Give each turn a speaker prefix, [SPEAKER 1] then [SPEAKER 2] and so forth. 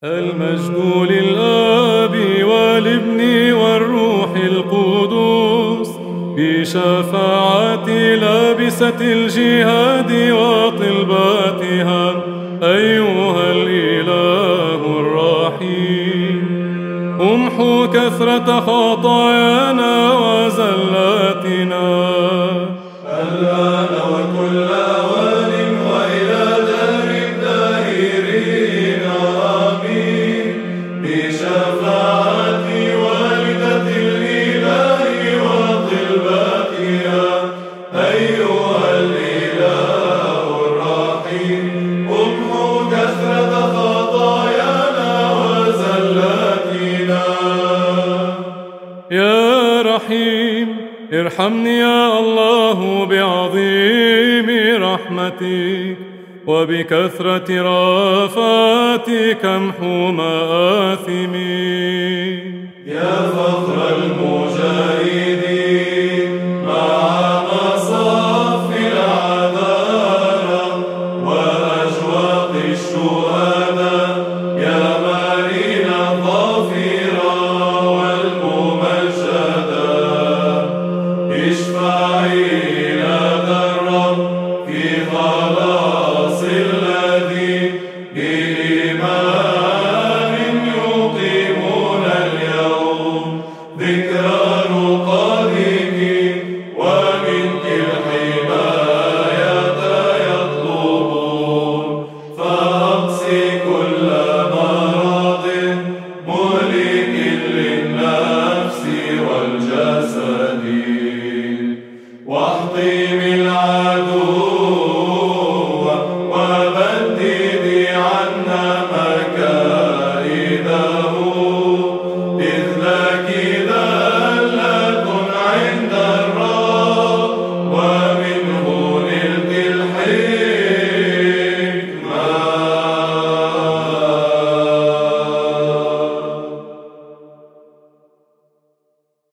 [SPEAKER 1] المجد للآب والابن والروح القدوس بشفاعة لابسة الجهاد وطلباتها أيها الإله الرحيم. امحو كثرة خطايانا وزلاتنا
[SPEAKER 2] الآن وكل أوان وإلى دار الداهرين آمين. بشفاعة والدة الإله وطلباتها أيها الإله الرحيم. امحو كثرة خطايانا وزلاتنا.
[SPEAKER 1] يا رحيم ارحمني يا الله بعظيم رحمتك وبكثرة رافاتك امحو مآثمي.
[SPEAKER 2] يا فخر المجاهدين